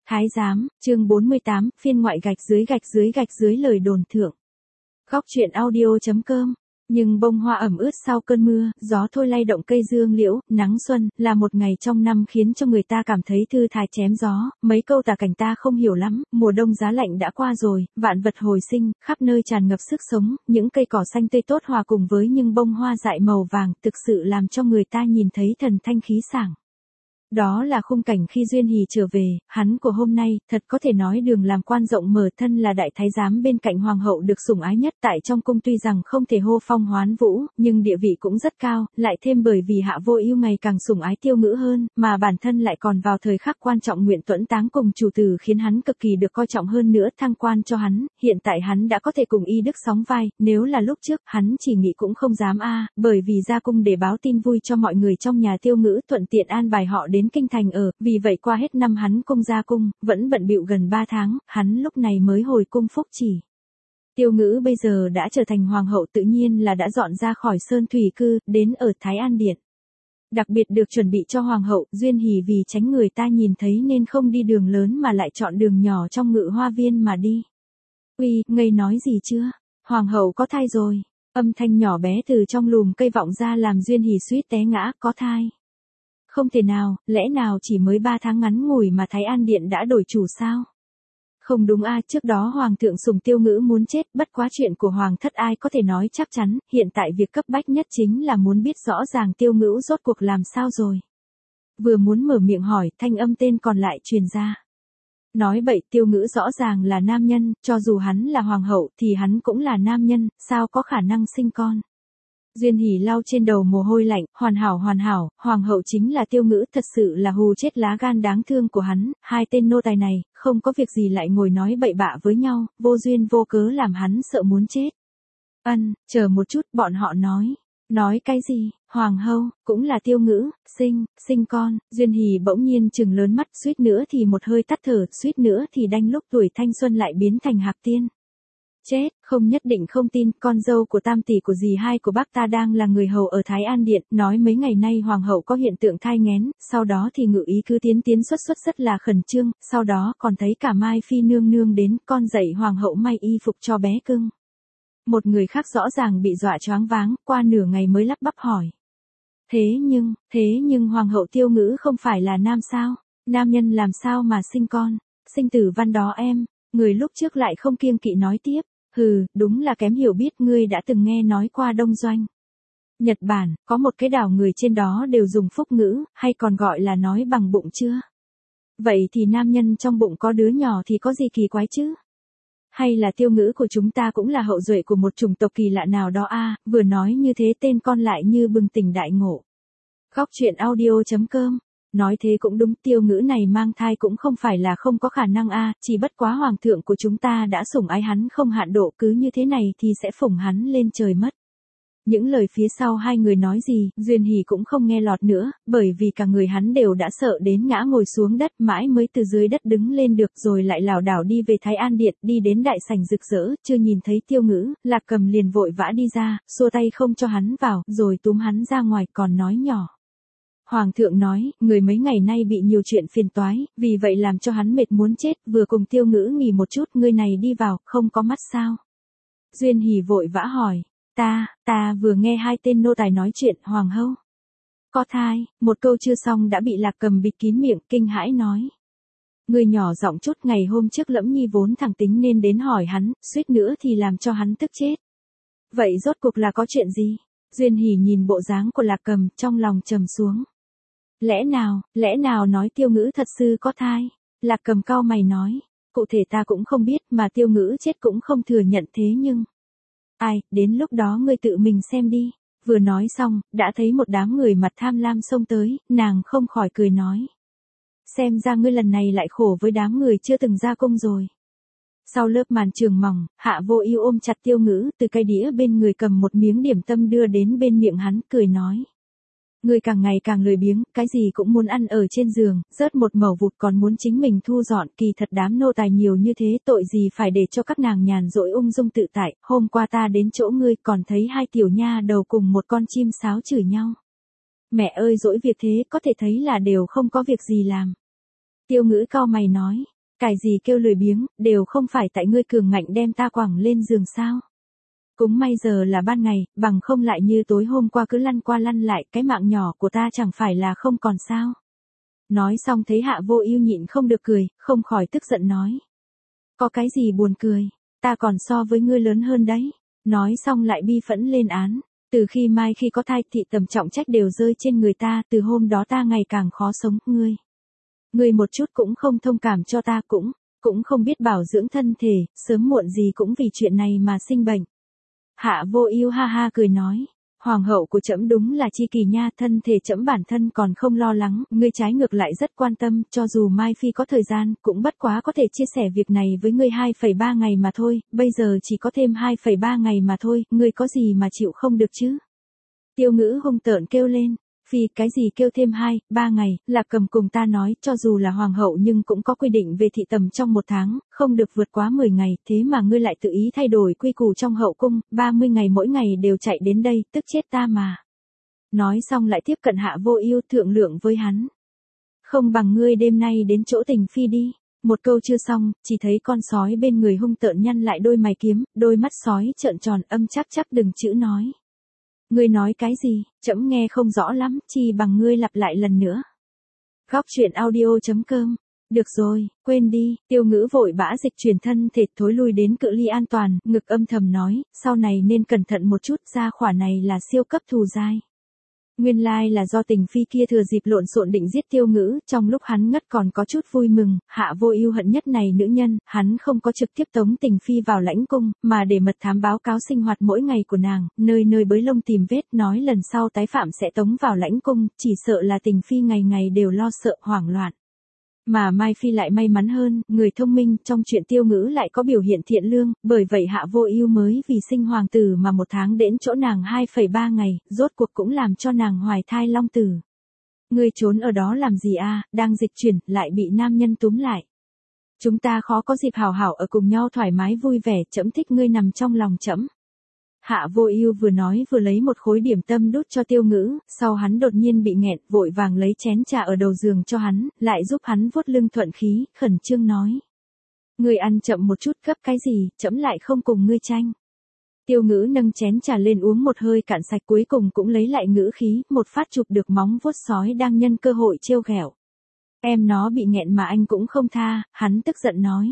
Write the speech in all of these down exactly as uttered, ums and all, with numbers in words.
Thái giám, chương bốn mươi tám, phiên ngoại gạch dưới gạch dưới gạch dưới lời đồn thượng. Góc truyện audio chấm com. Nhưng bông hoa ẩm ướt sau cơn mưa, gió thôi lay động cây dương liễu, nắng xuân, là một ngày trong năm khiến cho người ta cảm thấy thư thái chém gió, mấy câu tả cảnh ta không hiểu lắm, mùa đông giá lạnh đã qua rồi, vạn vật hồi sinh, khắp nơi tràn ngập sức sống, những cây cỏ xanh tươi tốt hòa cùng với những bông hoa dại màu vàng, thực sự làm cho người ta nhìn thấy thần thanh khí sảng. Đó là khung cảnh khi Duyên Hỉ trở về, hắn của hôm nay, thật có thể nói đường làm quan rộng mở, thân là đại thái giám bên cạnh hoàng hậu được sủng ái nhất tại trong cung, tuy rằng không thể hô phong hoán vũ, nhưng địa vị cũng rất cao, lại thêm bởi vì Hạ Vô Ưu ngày càng sủng ái Tiêu Ngữ hơn, mà bản thân lại còn vào thời khắc quan trọng nguyện tuẫn táng cùng chủ tử khiến hắn cực kỳ được coi trọng hơn nữa, thăng quan cho hắn, hiện tại hắn đã có thể cùng Y Đức sóng vai, nếu là lúc trước, hắn chỉ nghĩ cũng không dám a, bởi vì ra cung để báo tin vui cho mọi người trong nhà Tiêu Ngữ, thuận tiện an bài họ đến kinh thành ở, vì vậy qua hết năm hắn cung ra cung, vẫn bận bịu gần ba tháng, hắn lúc này mới hồi cung phúc chỉ. Tiêu Ngữ bây giờ đã trở thành hoàng hậu, tự nhiên là đã dọn ra khỏi Sơn Thủy cư, đến ở Thái An Điện. Đặc biệt được chuẩn bị cho hoàng hậu, Duyên Hỉ vì tránh người ta nhìn thấy nên không đi đường lớn mà lại chọn đường nhỏ trong Ngự Hoa Viên mà đi. Uy, ngây nói gì chưa? Hoàng hậu có thai rồi. Âm thanh nhỏ bé từ trong lùm cây vọng ra làm Duyên Hỉ suýt té ngã, có thai. Không thể nào, lẽ nào chỉ mới ba tháng ngắn ngủi mà Thái An Điện đã đổi chủ sao? Không đúng a, trước đó Hoàng thượng sủng Tiêu Ngữ muốn chết, bất quá chuyện của Hoàng thất ai có thể nói chắc chắn, hiện tại việc cấp bách nhất chính là muốn biết rõ ràng Tiêu Ngữ rốt cuộc làm sao rồi. Vừa muốn mở miệng hỏi, thanh âm tên còn lại truyền ra. Nói bậy, Tiêu Ngữ rõ ràng là nam nhân, cho dù hắn là hoàng hậu thì hắn cũng là nam nhân, sao có khả năng sinh con. Duyên Hỉ lau trên đầu mồ hôi lạnh, hoàn hảo hoàn hảo, hoàng hậu chính là Tiêu Ngữ, thật sự là hù chết lá gan đáng thương của hắn, hai tên nô tài này, không có việc gì lại ngồi nói bậy bạ với nhau, vô duyên vô cớ làm hắn sợ muốn chết. Ân, chờ một chút, bọn họ nói. Nói cái gì? Hoàng hậu, cũng là Tiêu Ngữ, sinh, sinh con. Duyên Hỉ bỗng nhiên trừng lớn mắt, suýt nữa thì một hơi tắt thở, suýt nữa thì đanh lúc tuổi thanh xuân lại biến thành hạc tiên. Chết, không nhất định không tin, con dâu của tam tỷ của dì hai của bác ta đang là người hầu ở Thái An Điện, nói mấy ngày nay hoàng hậu có hiện tượng thai nghén, sau đó thì ngự ý cứ tiến tiến xuất xuất rất là khẩn trương, sau đó còn thấy cả Mai Phi nương nương đến, con dạy hoàng hậu may y phục cho bé cưng. Một người khác rõ ràng bị dọa choáng váng, qua nửa ngày mới lắp bắp hỏi. Thế nhưng, thế nhưng hoàng hậu Tiêu Ngữ không phải là nam sao? Nam nhân làm sao mà sinh con? Sinh tử văn đó em, người lúc trước lại không kiêng kỵ nói tiếp. Hừ, đúng là kém hiểu biết, ngươi đã từng nghe nói qua Đông Doanh. Nhật Bản, có một cái đảo người trên đó đều dùng phúc ngữ, hay còn gọi là nói bằng bụng chưa? Vậy thì nam nhân trong bụng có đứa nhỏ thì có gì kỳ quái chứ? Hay là Tiêu Ngữ của chúng ta cũng là hậu duệ của một chủng tộc kỳ lạ nào đó a? Vừa nói như thế tên con lại như bừng tỉnh đại ngộ. Góc truyện audio chấm com. Nói thế cũng đúng, Tiêu Ngữ này mang thai cũng không phải là không có khả năng a, chỉ bất quá hoàng thượng của chúng ta đã sủng ái hắn không hạn độ, cứ như thế này thì sẽ phủng hắn lên trời mất. Những lời phía sau hai người nói gì, Duyên Hỉ cũng không nghe lọt nữa, bởi vì cả người hắn đều đã sợ đến ngã ngồi xuống đất, mãi mới từ dưới đất đứng lên được, rồi lại lảo đảo đi về Thái An Điện, đi đến đại sảnh rực rỡ, chưa nhìn thấy Tiêu Ngữ, Lạc Cầm liền vội vã đi ra, xua tay không cho hắn vào, rồi túm hắn ra ngoài, còn nói nhỏ. Hoàng thượng nói, người mấy ngày nay bị nhiều chuyện phiền toái, vì vậy làm cho hắn mệt muốn chết, vừa cùng Tiêu Ngữ nghỉ một chút, người này đi vào, không có mắt sao? Duyên Hỉ vội vã hỏi, ta, ta vừa nghe hai tên nô tài nói chuyện, hoàng hậu có thai, một câu chưa xong đã bị Lạc Cầm bịt kín miệng, kinh hãi nói. Người nhỏ giọng chút, ngày hôm trước Lẫm Nhi vốn thẳng tính nên đến hỏi hắn, suýt nữa thì làm cho hắn tức chết. Vậy rốt cuộc là có chuyện gì? Duyên Hỉ nhìn bộ dáng của Lạc Cầm, trong lòng trầm xuống. Lẽ nào, lẽ nào nói Tiêu Ngữ thật sự có thai? Lạc Cầm cau mày nói, cụ thể ta cũng không biết, mà Tiêu Ngữ chết cũng không thừa nhận, thế nhưng... Ai, đến lúc đó ngươi tự mình xem đi. Vừa nói xong, đã thấy một đám người mặt tham lam xông tới, nàng không khỏi cười nói. Xem ra ngươi lần này lại khổ với đám người chưa từng ra cung rồi. Sau lớp màn trường mỏng, Hạ Vô Ưu ôm chặt Tiêu Ngữ, từ cái đĩa bên người cầm một miếng điểm tâm đưa đến bên miệng hắn, cười nói. Ngươi càng ngày càng lười biếng, cái gì cũng muốn ăn ở trên giường, rớt một mẩu vụt còn muốn chính mình thu dọn, kỳ thật đám nô tài nhiều như thế, tội gì phải để cho các nàng nhàn rỗi ung dung tự tại, hôm qua ta đến chỗ ngươi còn thấy hai tiểu nha đầu cùng một con chim sáo chửi nhau. Mẹ ơi, dỗi việc thế, có thể thấy là đều không có việc gì làm. Tiêu Ngữ cau mày nói, Cái gì kêu lười biếng, đều không phải tại ngươi cường ngạnh đem ta quẳng lên giường sao. Cũng may giờ là ban ngày, bằng không lại như tối hôm qua cứ lăn qua lăn lại, cái mạng nhỏ của ta chẳng phải là không còn sao. Nói xong thấy Hạ Vô Ưu nhịn không được cười, không khỏi tức giận nói. Có cái gì buồn cười, ta còn so với ngươi lớn hơn đấy. Nói xong lại bi phẫn lên án. Từ khi Mai khi có thai thị tầm trọng trách đều rơi trên người ta, từ hôm đó ta ngày càng khó sống, ngươi. Ngươi một chút cũng không thông cảm cho ta, cũng, cũng không biết bảo dưỡng thân thể, sớm muộn gì cũng vì chuyện này mà sinh bệnh. Hạ Vô Ưu ha ha cười nói, hoàng hậu của trẫm đúng là chi kỳ nha, thân thể trẫm bản thân còn không lo lắng, ngươi trái ngược lại rất quan tâm, cho dù Mai Phi có thời gian, cũng bất quá có thể chia sẻ việc này với ngươi hai phẩy ba ngày mà thôi, bây giờ chỉ có thêm hai phẩy ba ngày mà thôi, ngươi có gì mà chịu không được chứ? Tiêu Ngữ hung tợn kêu lên. Phi, cái gì kêu thêm hai, ba ngày, Lạc Cầm cùng ta nói, cho dù là hoàng hậu nhưng cũng có quy định về thị tầm trong một tháng, không được vượt quá mười ngày, thế mà ngươi lại tự ý thay đổi quy củ trong hậu cung, ba mươi ngày mỗi ngày đều chạy đến đây, tức chết ta mà. Nói xong lại tiếp cận Hạ Vô Ưu thượng lượng với hắn. Không bằng ngươi đêm nay đến chỗ Tình Phi đi. Một câu chưa xong, chỉ thấy con sói bên người hung tợn nhăn lại đôi mày kiếm, đôi mắt sói trợn tròn âm chắc chắc đừng chữ nói. Ngươi nói cái gì, trẫm nghe không rõ lắm, chi bằng ngươi lặp lại lần nữa. Góc truyện audio chấm com. Được rồi, quên đi, Tiêu Ngữ vội vã dịch chuyển thân thể thối lui đến cự ly an toàn, ngực âm thầm nói, sau này nên cẩn thận một chút, gia hỏa này là siêu cấp thù dai. Nguyên lai là do Tình Phi kia thừa dịp lộn xộn định giết Tiêu Ngữ, trong lúc hắn ngất còn có chút vui mừng, Hạ Vô Ưu hận nhất này nữ nhân, hắn không có trực tiếp tống Tình Phi vào lãnh cung, mà để mật thám báo cáo sinh hoạt mỗi ngày của nàng, nơi nơi bới lông tìm vết, nói lần sau tái phạm sẽ tống vào lãnh cung, chỉ sợ là Tình Phi ngày ngày đều lo sợ hoảng loạn. Mà Mai Phi lại may mắn hơn, người thông minh, trong chuyện Tiêu Ngữ lại có biểu hiện thiện lương, bởi vậy Hạ Vô Ưu mới vì sinh hoàng tử mà một tháng đến chỗ nàng hai phẩy ba ngày, rốt cuộc cũng làm cho nàng hoài thai long tử. Ngươi trốn ở đó làm gì a, đang dịch chuyển, lại bị nam nhân túm lại. Chúng ta khó có dịp hảo hảo ở cùng nhau thoải mái vui vẻ, trẫm thích ngươi nằm trong lòng trẫm. Hạ Vô Ưu vừa nói vừa lấy một khối điểm tâm đút cho Tiêu Ngữ, sau hắn đột nhiên bị nghẹn, vội vàng lấy chén trà ở đầu giường cho hắn, lại giúp hắn vuốt lưng thuận khí, khẩn trương nói. Ngươi ăn chậm một chút, gấp cái gì, trẫm lại không cùng ngươi tranh. Tiêu Ngữ nâng chén trà lên uống một hơi cạn sạch, cuối cùng cũng lấy lại ngữ khí, một phát chụp được móng vuốt sói đang nhân cơ hội trêu ghẹo. Em nó bị nghẹn mà anh cũng không tha, hắn tức giận nói.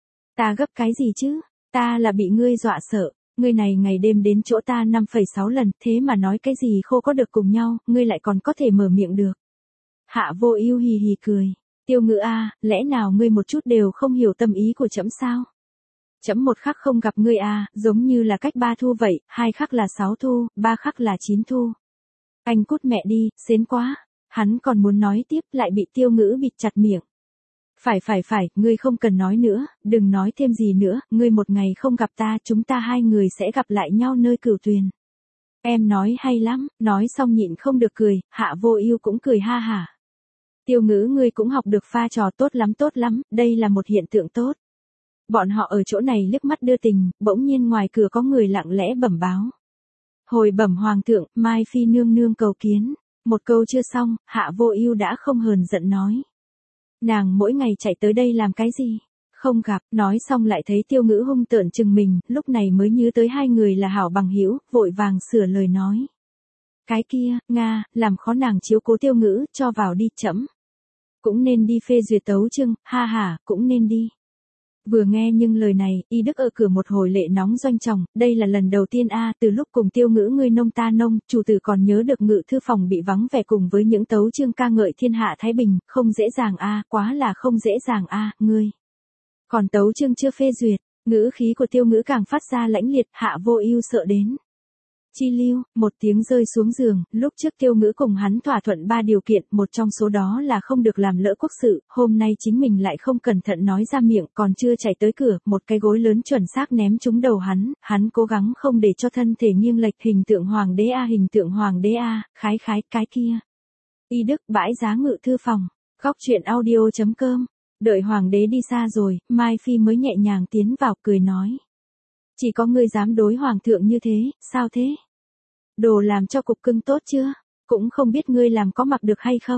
Ta gấp cái gì chứ, ta là bị ngươi dọa sợ. Ngươi này ngày đêm đến chỗ ta năm phẩy sáu lần, thế mà nói cái gì khô có được cùng nhau, ngươi lại còn có thể mở miệng được. Hạ Vô Ưu hì hì cười. Tiêu Ngữ a, lẽ nào ngươi một chút đều không hiểu tâm ý của trẫm sao? Trẫm một khắc không gặp ngươi a, giống như là cách ba thu vậy, hai khắc là sáu thu, ba khắc là chín thu. Anh cút mẹ đi, xến quá. Hắn còn muốn nói tiếp lại bị Tiêu Ngữ bịt chặt miệng. Phải phải phải, ngươi không cần nói nữa, đừng nói thêm gì nữa, ngươi một ngày không gặp ta, chúng ta hai người sẽ gặp lại nhau nơi Cửu Tuyền. Em nói hay lắm, nói xong nhịn không được cười, Hạ Vô Ưu cũng cười ha hả. Tiêu Ngữ ngươi cũng học được pha trò tốt lắm tốt lắm, đây là một hiện tượng tốt. Bọn họ ở chỗ này liếc mắt đưa tình, bỗng nhiên ngoài cửa có người lặng lẽ bẩm báo. Hồi bẩm hoàng thượng, Mai Phi nương nương cầu kiến. Một câu chưa xong, Hạ Vô Ưu đã không hờn giận nói. Nàng mỗi ngày chạy tới đây làm cái gì? Không gặp, nói xong lại thấy Tiêu Ngữ hung tợn chừng mình, lúc này mới nhớ tới hai người là hảo bằng hữu, vội vàng sửa lời nói. Cái kia, Nga, làm khó nàng chiếu cố Tiêu Ngữ, cho vào đi trẫm. Cũng nên đi phê duyệt tấu chương, ha ha, cũng nên đi. Vừa nghe nhưng lời này, Y Đức ở cửa một hồi lệ nóng doanh chồng, đây là lần đầu tiên a, từ lúc cùng Tiêu Ngữ ngươi nông ta nông, chủ tử còn nhớ được ngự thư phòng bị vắng vẻ cùng với những tấu chương ca ngợi thiên hạ thái bình, không dễ dàng a, quá là không dễ dàng a, ngươi. Còn tấu chương chưa phê duyệt, ngữ khí của Tiêu Ngữ càng phát ra lãnh liệt, Hạ Vô Ưu sợ đến. Chi lưu, một tiếng rơi xuống giường, lúc trước Tiêu Ngữ cùng hắn thỏa thuận ba điều kiện, một trong số đó là không được làm lỡ quốc sự, hôm nay chính mình lại không cẩn thận nói ra miệng, còn chưa chạy tới cửa, một cái gối lớn chuẩn xác ném trúng đầu hắn, hắn cố gắng không để cho thân thể nghiêng lệch, hình tượng hoàng đế a, hình tượng hoàng đế a, khái khái, cái kia. Y Đức, bãi giá ngự thư phòng, góc truyện audio chấm com. Đợi hoàng đế đi xa rồi, Mai Phi mới nhẹ nhàng tiến vào, cười nói. Chỉ có ngươi dám đối hoàng thượng như thế, sao thế? Đồ làm cho cục cưng tốt chưa? Cũng không biết ngươi làm có mặc được hay không?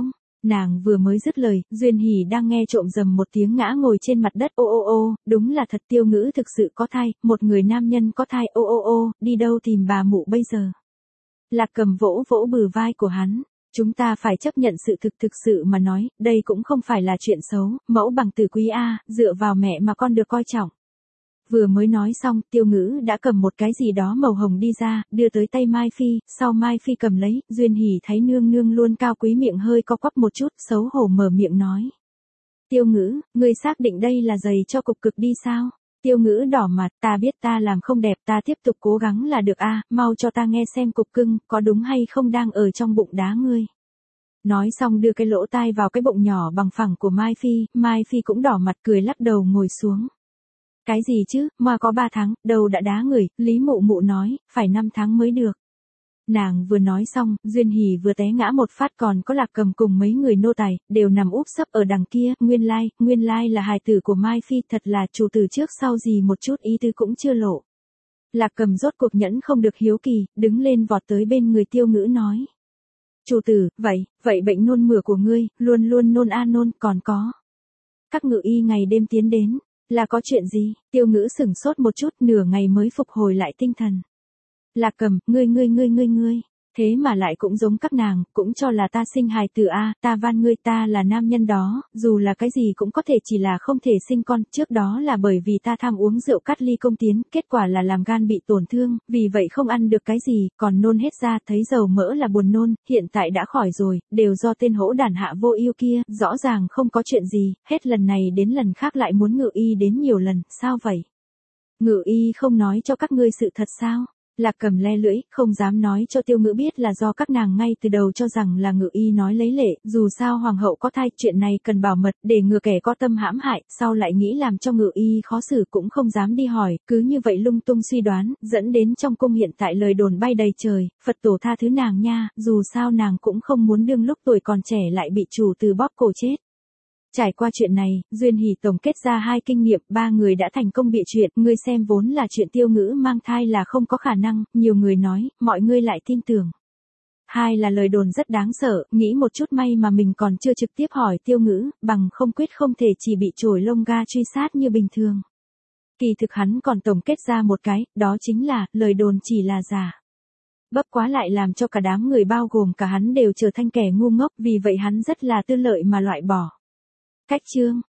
Nàng vừa mới dứt lời, Duyên Hỷ đang nghe trộm rầm một tiếng ngã ngồi trên mặt đất. Ô ô ô, đúng là thật, Tiêu Ngữ thực sự có thai, một người nam nhân có thai. Ô ô ô, đi đâu tìm bà mụ bây giờ? Lạc Cầm vỗ vỗ bờ vai của hắn. Chúng ta phải chấp nhận sự thực thực sự mà nói, đây cũng không phải là chuyện xấu, mẫu bằng tử quý a, dựa vào mẹ mà con được coi trọng. Vừa mới nói xong, Tiêu Ngữ đã cầm một cái gì đó màu hồng đi ra, đưa tới tay Mai Phi, sau Mai Phi cầm lấy, Duyên Hỷ thấy nương nương luôn cao quý miệng hơi co quắp một chút, xấu hổ mở miệng nói. Tiêu Ngữ, ngươi xác định đây là giày cho cục cực đi sao? Tiêu Ngữ đỏ mặt, ta biết ta làm không đẹp, ta tiếp tục cố gắng là được a, mau cho ta nghe xem cục cưng, có đúng hay không đang ở trong bụng đá ngươi. Nói xong đưa cái lỗ tai vào cái bụng nhỏ bằng phẳng của Mai Phi, Mai Phi cũng đỏ mặt cười lắc đầu ngồi xuống. Cái gì chứ, mà có ba tháng, đầu đã đá người, Lý Mụ Mụ nói, phải năm tháng mới được. Nàng vừa nói xong, Duyên Hỷ vừa té ngã một phát, còn có Lạc Cầm cùng mấy người nô tài, đều nằm úp sấp ở đằng kia, nguyên lai, nguyên lai là hài tử của Mai Phi, thật là chủ tử trước sau gì một chút ý tứ cũng chưa lộ. Lạc Cầm rốt cuộc nhẫn không được hiếu kỳ, đứng lên vọt tới bên người Tiêu Ngữ nói. Chủ tử, vậy, vậy bệnh nôn mửa của ngươi, luôn luôn nôn a nôn, còn có. Các ngự y ngày đêm tiến đến, là có chuyện gì? Tiêu Ngữ sửng sốt một chút, nửa ngày mới phục hồi lại tinh thần. Lạc Cầm, ngươi ngươi ngươi ngươi ngươi, thế mà lại cũng giống các nàng, cũng cho là ta sinh hài tử a, ta van ngươi, ta là nam nhân đó, dù là cái gì cũng có thể, chỉ là không thể sinh con, trước đó là bởi vì ta tham uống rượu cắt ly công tiến, kết quả là làm gan bị tổn thương, vì vậy không ăn được cái gì, còn nôn hết ra, thấy dầu mỡ là buồn nôn, hiện tại đã khỏi rồi, đều do tên hỗn đản Hạ Vô Ưu kia, rõ ràng không có chuyện gì, hết lần này đến lần khác lại muốn ngự y đến nhiều lần, sao vậy? Ngự y không nói cho các ngươi sự thật sao? Lạc Cầm le lưỡi, không dám nói cho Tiêu Ngữ biết là do các nàng ngay từ đầu cho rằng là ngự y nói lấy lệ, dù sao hoàng hậu có thai, chuyện này cần bảo mật, để ngừa kẻ có tâm hãm hại, sau lại nghĩ làm cho ngự y khó xử cũng không dám đi hỏi, cứ như vậy lung tung suy đoán, dẫn đến trong cung hiện tại lời đồn bay đầy trời, Phật tổ tha thứ nàng nha, dù sao nàng cũng không muốn đương lúc tuổi còn trẻ lại bị chủ từ bóp cổ chết. Trải qua chuyện này, Duyên Hỷ tổng kết ra hai kinh nghiệm, ba người đã thành công bịa chuyện, ngươi xem vốn là chuyện Tiêu Ngữ mang thai là không có khả năng, nhiều người nói, mọi người lại tin tưởng. Hai là lời đồn rất đáng sợ, nghĩ một chút may mà mình còn chưa trực tiếp hỏi Tiêu Ngữ, bằng không quyết không thể chỉ bị chổi lông ga truy sát như bình thường. Kỳ thực hắn còn tổng kết ra một cái, đó chính là, lời đồn chỉ là giả. Bấp quá lại làm cho cả đám người bao gồm cả hắn đều trở thành kẻ ngu ngốc, vì vậy hắn rất là tư lợi mà loại bỏ. Cách chương